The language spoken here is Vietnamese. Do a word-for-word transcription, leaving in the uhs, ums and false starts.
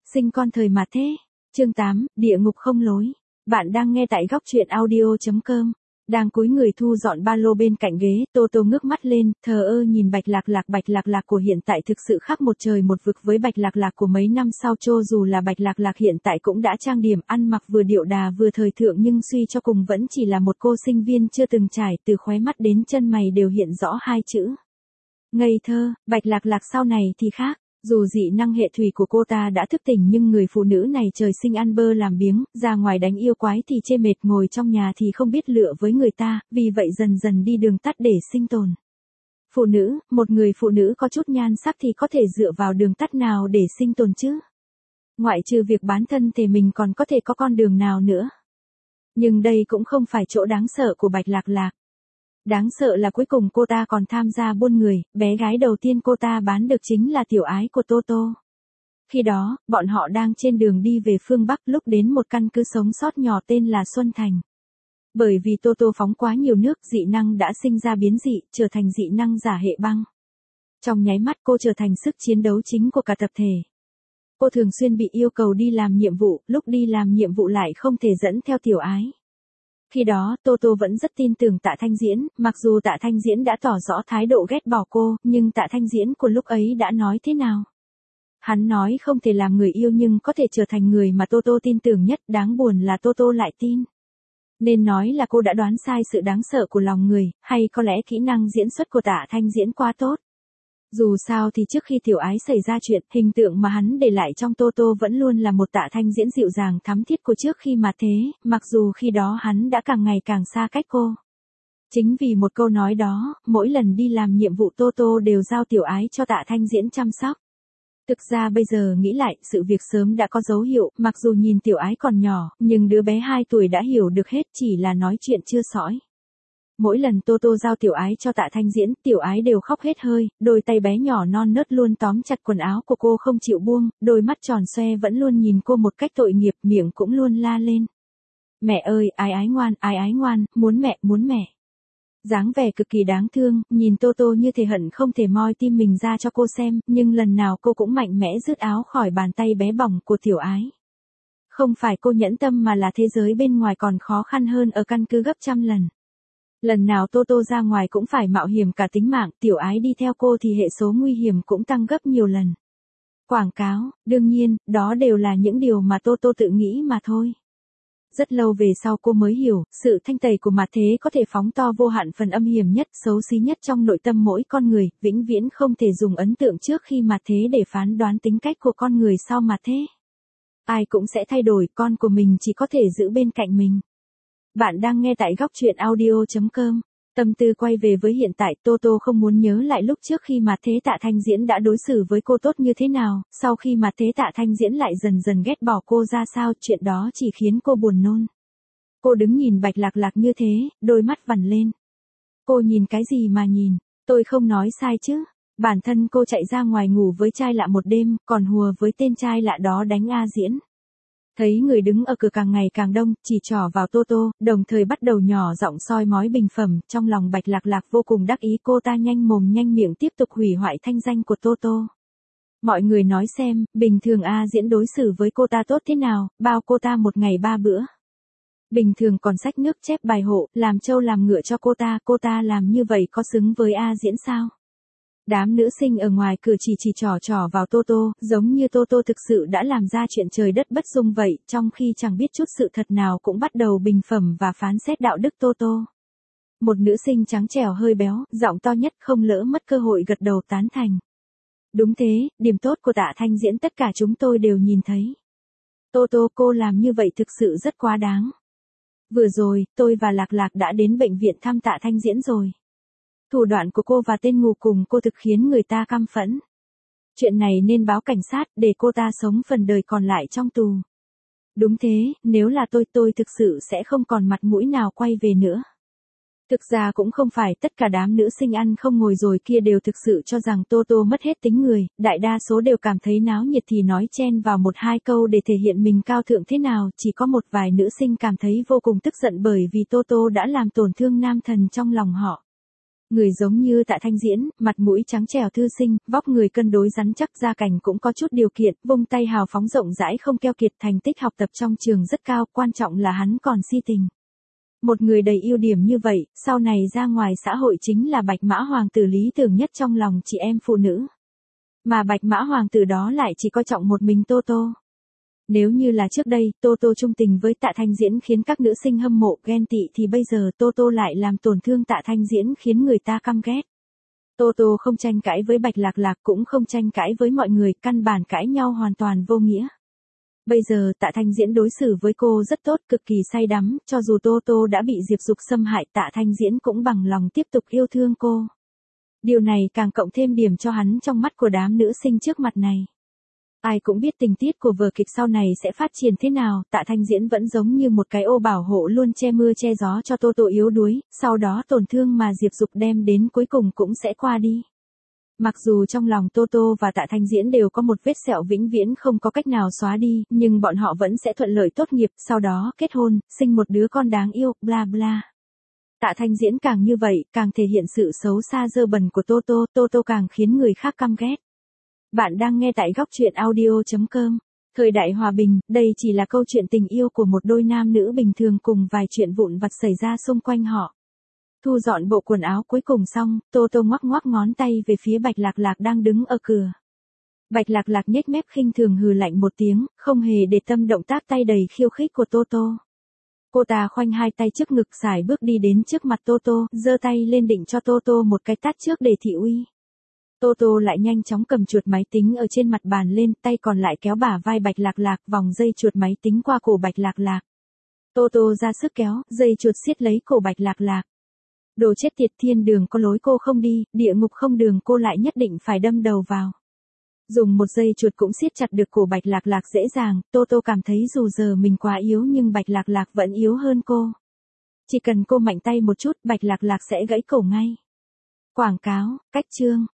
Sinh con thời mà thế. Chương tám, địa ngục không lối. Bạn đang nghe tại góc truyện audio.com. Đang cúi người thu dọn ba lô bên cạnh ghế, Tô Tô ngước mắt lên, thờ ơ nhìn Bạch Lạc Lạc. Bạch Lạc Lạc của hiện tại thực sự khác một trời một vực với Bạch Lạc Lạc của mấy năm sau. Cho dù là Bạch Lạc Lạc hiện tại cũng đã trang điểm, ăn mặc vừa điệu đà vừa thời thượng, nhưng suy cho cùng vẫn chỉ là một cô sinh viên chưa từng trải, từ khóe mắt đến chân mày đều hiện rõ hai chữ ngây thơ. Bạch Lạc Lạc sau này thì khác. Dù dị năng hệ thủy của cô ta đã thức tỉnh, nhưng người phụ nữ này trời sinh ăn bơ làm biếng, ra ngoài đánh yêu quái thì chê mệt, ngồi trong nhà thì không biết lựa với người ta, vì vậy dần dần đi đường tắt để sinh tồn. Phụ nữ, một người phụ nữ có chút nhan sắc thì có thể dựa vào đường tắt nào để sinh tồn chứ? Ngoại trừ việc bán thân thì mình còn có thể có con đường nào nữa? Nhưng đây cũng không phải chỗ đáng sợ của Bạch Lạc Lạc. Đáng sợ là cuối cùng cô ta còn tham gia buôn người, bé gái đầu tiên cô ta bán được chính là tiểu ái của Tô Tô. Khi đó, bọn họ đang trên đường đi về phương Bắc, lúc đến một căn cứ sống sót nhỏ tên là Xuân Thành. Bởi vì Tô Tô phóng quá nhiều nước, dị năng đã sinh ra biến dị, trở thành dị năng giả hệ băng. Trong nháy mắt cô trở thành sức chiến đấu chính của cả tập thể. Cô thường xuyên bị yêu cầu đi làm nhiệm vụ, lúc đi làm nhiệm vụ lại không thể dẫn theo tiểu ái. Khi đó, Tô Tô vẫn rất tin tưởng Tạ Thanh Diễn, mặc dù Tạ Thanh Diễn đã tỏ rõ thái độ ghét bỏ cô, nhưng Tạ Thanh Diễn của lúc ấy đã nói thế nào? Hắn nói không thể làm người yêu nhưng có thể trở thành người mà Tô Tô tin tưởng nhất, đáng buồn là Tô Tô lại tin. Nên nói là cô đã đoán sai sự đáng sợ của lòng người, hay có lẽ kỹ năng diễn xuất của Tạ Thanh Diễn quá tốt. Dù sao thì trước khi tiểu ái xảy ra chuyện, hình tượng mà hắn để lại trong Tô Tô vẫn luôn là một Tạ Thanh Diễn dịu dàng thắm thiết của trước khi mà thế, mặc dù khi đó hắn đã càng ngày càng xa cách cô. Chính vì một câu nói đó, mỗi lần đi làm nhiệm vụ Tô Tô đều giao tiểu ái cho Tạ Thanh Diễn chăm sóc. Thực ra bây giờ nghĩ lại, sự việc sớm đã có dấu hiệu, mặc dù nhìn tiểu ái còn nhỏ, nhưng đứa bé hai tuổi đã hiểu được hết, chỉ là nói chuyện chưa sõi. Mỗi lần Tô Tô giao tiểu ái cho Tạ Thanh Diễn, tiểu ái đều khóc hết hơi, đôi tay bé nhỏ non nớt luôn tóm chặt quần áo của cô không chịu buông, đôi mắt tròn xoe vẫn luôn nhìn cô một cách tội nghiệp, miệng cũng luôn la lên. Mẹ ơi, ái ái ngoan, ái ái ngoan, muốn mẹ, muốn mẹ. Dáng vẻ cực kỳ đáng thương, nhìn Tô Tô như thể hận không thể moi tim mình ra cho cô xem, nhưng lần nào cô cũng mạnh mẽ rứt áo khỏi bàn tay bé bỏng của tiểu ái. Không phải cô nhẫn tâm mà là thế giới bên ngoài còn khó khăn hơn ở căn cứ gấp trăm lần. Lần nào Tô Tô ra ngoài cũng phải mạo hiểm cả tính mạng, tiểu ái đi theo cô thì hệ số nguy hiểm cũng tăng gấp nhiều lần. Quảng cáo, đương nhiên, đó đều là những điều mà Tô Tô tự nghĩ mà thôi. Rất lâu về sau cô mới hiểu, sự thanh tẩy của mặt thế có thể phóng to vô hạn phần âm hiểm nhất, xấu xí nhất trong nội tâm mỗi con người, vĩnh viễn không thể dùng ấn tượng trước khi mặt thế để phán đoán tính cách của con người sau mặt thế. Ai cũng sẽ thay đổi, con của mình chỉ có thể giữ bên cạnh mình. Bạn đang nghe tại góc truyện audio.com. Tâm tư quay về với hiện tại, Tô Tô không muốn nhớ lại lúc trước khi mà thế Tạ Thanh Diễn đã đối xử với cô tốt như thế nào, sau khi mà thế Tạ Thanh Diễn lại dần dần ghét bỏ cô ra sao, chuyện đó chỉ khiến cô buồn nôn. Cô đứng nhìn Bạch Lạc Lạc như thế, đôi mắt vằn lên. Cô nhìn cái gì mà nhìn, tôi không nói sai chứ. Bản thân cô chạy ra ngoài ngủ với trai lạ một đêm, còn hùa với tên trai lạ đó đánh A Diễn. Thấy người đứng ở cửa càng ngày càng đông, chỉ trỏ vào Tô Tô, đồng thời bắt đầu nhỏ giọng soi mói bình phẩm, trong lòng Bạch Lạc Lạc vô cùng đắc ý, cô ta nhanh mồm nhanh miệng tiếp tục hủy hoại thanh danh của Tô Tô. Mọi người nói xem, bình thường A Diễn đối xử với cô ta tốt thế nào, bao cô ta một ngày ba bữa. Bình thường còn xách nước chép bài hộ, làm trâu làm ngựa cho cô ta, cô ta làm như vậy có xứng với A Diễn sao? Đám nữ sinh ở ngoài cửa chỉ chỉ trỏ trỏ vào Tô Tô, giống như Tô Tô thực sự đã làm ra chuyện trời đất bất dung vậy, trong khi chẳng biết chút sự thật nào cũng bắt đầu bình phẩm và phán xét đạo đức Tô Tô. Một nữ sinh trắng trẻo hơi béo, giọng to nhất không lỡ mất cơ hội gật đầu tán thành. Đúng thế, điểm tốt của Tạ Thanh Diễn tất cả chúng tôi đều nhìn thấy. Tô Tô, cô làm như vậy thực sự rất quá đáng. Vừa rồi, tôi và Lạc Lạc đã đến bệnh viện thăm Tạ Thanh Diễn rồi. Thủ đoạn của cô và tên ngủ cùng cô thực khiến người ta căm phẫn. Chuyện này nên báo cảnh sát để cô ta sống phần đời còn lại trong tù. Đúng thế, nếu là tôi tôi thực sự sẽ không còn mặt mũi nào quay về nữa. Thực ra cũng không phải tất cả đám nữ sinh ăn không ngồi rồi kia đều thực sự cho rằng Tô Tô mất hết tính người, đại đa số đều cảm thấy náo nhiệt thì nói chen vào một hai câu để thể hiện mình cao thượng thế nào, chỉ có một vài nữ sinh cảm thấy vô cùng tức giận bởi vì Tô Tô đã làm tổn thương nam thần trong lòng họ. Người giống như Tạ Thanh Diễn, mặt mũi trắng trẻo thư sinh, vóc người cân đối rắn chắc, gia cảnh cũng có chút điều kiện, vung tay hào phóng rộng rãi không keo kiệt, thành tích học tập trong trường rất cao, quan trọng là hắn còn si tình. Một người đầy ưu điểm như vậy, sau này ra ngoài xã hội chính là Bạch Mã Hoàng tử lý tưởng nhất trong lòng chị em phụ nữ. Mà Bạch Mã Hoàng tử đó lại chỉ coi trọng một mình Tô Tô. Nếu như là trước đây, Tô Tô trung tình với Tạ Thanh Diễn khiến các nữ sinh hâm mộ ghen tị thì bây giờ Tô Tô lại làm tổn thương Tạ Thanh Diễn khiến người ta căm ghét. Tô Tô không tranh cãi với Bạch Lạc Lạc cũng không tranh cãi với mọi người, căn bản cãi nhau hoàn toàn vô nghĩa. Bây giờ Tạ Thanh Diễn đối xử với cô rất tốt, cực kỳ say đắm, cho dù Tô Tô đã bị Diệp Dục xâm hại, Tạ Thanh Diễn cũng bằng lòng tiếp tục yêu thương cô. Điều này càng cộng thêm điểm cho hắn trong mắt của đám nữ sinh trước mặt này. Ai cũng biết tình tiết của vở kịch sau này sẽ phát triển thế nào, Tạ Thanh Diễn vẫn giống như một cái ô bảo hộ luôn che mưa che gió cho Tô Tô yếu đuối, sau đó tổn thương mà Diệp Dục đem đến cuối cùng cũng sẽ qua đi. Mặc dù trong lòng Tô Tô và Tạ Thanh Diễn đều có một vết sẹo vĩnh viễn không có cách nào xóa đi, nhưng bọn họ vẫn sẽ thuận lợi tốt nghiệp, sau đó kết hôn, sinh một đứa con đáng yêu, bla bla. Tạ Thanh Diễn càng như vậy, càng thể hiện sự xấu xa dơ bẩn của Tô Tô, Tô Tô càng khiến người khác căm ghét. Bạn đang nghe tại góc truyện audio chấm com. Thời đại hòa bình, đây chỉ là câu chuyện tình yêu của một đôi nam nữ bình thường cùng vài chuyện vụn vặt xảy ra xung quanh họ. Thu dọn bộ quần áo cuối cùng xong, Tô Tô ngoắc ngoắc ngón tay về phía Bạch Lạc Lạc đang đứng ở cửa. Bạch Lạc Lạc nhếch mép khinh thường hừ lạnh một tiếng, không hề để tâm động tác tay đầy khiêu khích của Tô Tô. Cô ta khoanh hai tay trước ngực sải bước đi đến trước mặt Tô Tô, giơ tay lên định cho Tô Tô một cái tát trước để thị uy. Tô Tô lại nhanh chóng cầm chuột máy tính ở trên mặt bàn lên, tay còn lại kéo bả vai Bạch Lạc Lạc, vòng dây chuột máy tính qua cổ Bạch Lạc Lạc. Tô Tô ra sức kéo, dây chuột siết lấy cổ Bạch Lạc Lạc. Đồ chết tiệt, thiên đường có lối cô không đi, địa ngục không đường cô lại nhất định phải đâm đầu vào. Dùng một dây chuột cũng siết chặt được cổ Bạch Lạc Lạc dễ dàng, Tô Tô cảm thấy dù giờ mình quá yếu nhưng Bạch Lạc Lạc vẫn yếu hơn cô. Chỉ cần cô mạnh tay một chút, Bạch Lạc Lạc sẽ gãy cổ ngay. Quảng cáo, cách chương.